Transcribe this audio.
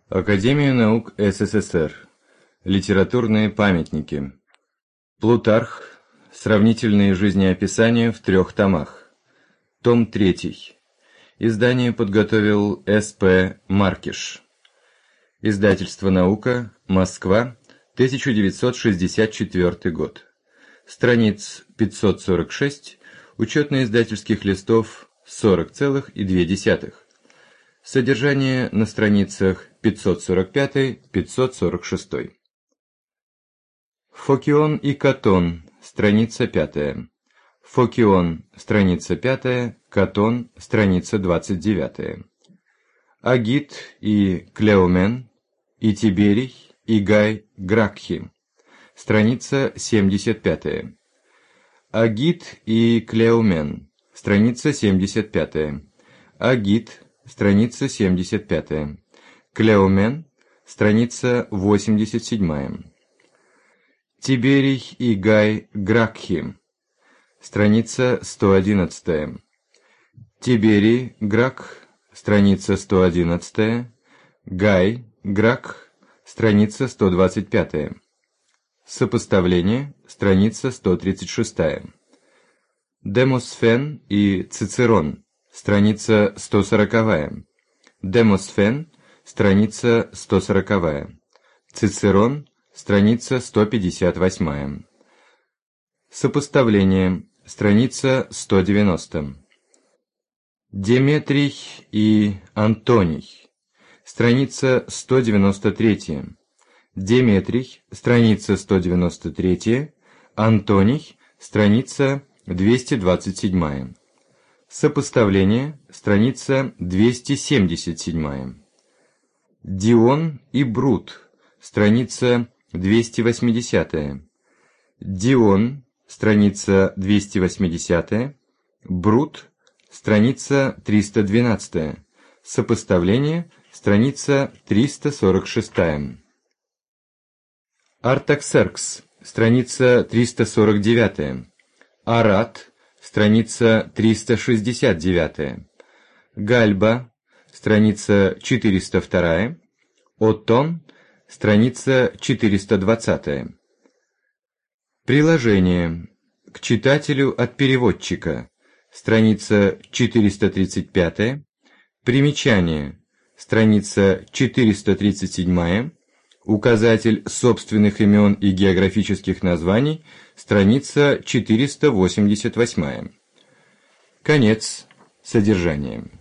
Академия наук СССР. Литературные памятники. Плутарх. Сравнительные жизнеописания в 3 томах. Том 3. Издание подготовил С.П. Маркиш. Издательство «Наука», Москва, 1964 год. Страниц 546, учетно-издательских листов 40,2. Содержание на страницах 545-546. Фокион и Катон, страница 5. Фокион, страница 5, Катон, страница 29. Агит и Клеомен, и Тиберий, и Гай Гракхи, страница 75. Агит и Клеомен, страница 75. Агит, страница 75. Клеомен, страница 87. Тиберий и Гай Гракхи, страница 111. Тиберий Гракх, страница 111. Гай Гракх, страница 125. Сопоставление, страница 136. Демосфен и Цицерон, страница 140. Демосфен, страница 140. Цицерон, страница 158. Сопоставление, страница 190. Деметрий и Антоний, страница 193. Деметрий, страница 193. Антоний, страница 227. Сопоставление, страница 277. Дион и Брут, страница 280. Дион, страница 280. Брут, страница 312. Сопоставление, страница 346. Артаксеркс, страница 349. Арат, страница 369. Гальба, страница 402. Оттон, страница 420. Приложение. К читателю от переводчика, страница 435. Примечание, страница 437. Указатель собственных имен и географических названий, страница 488. Конец содержания.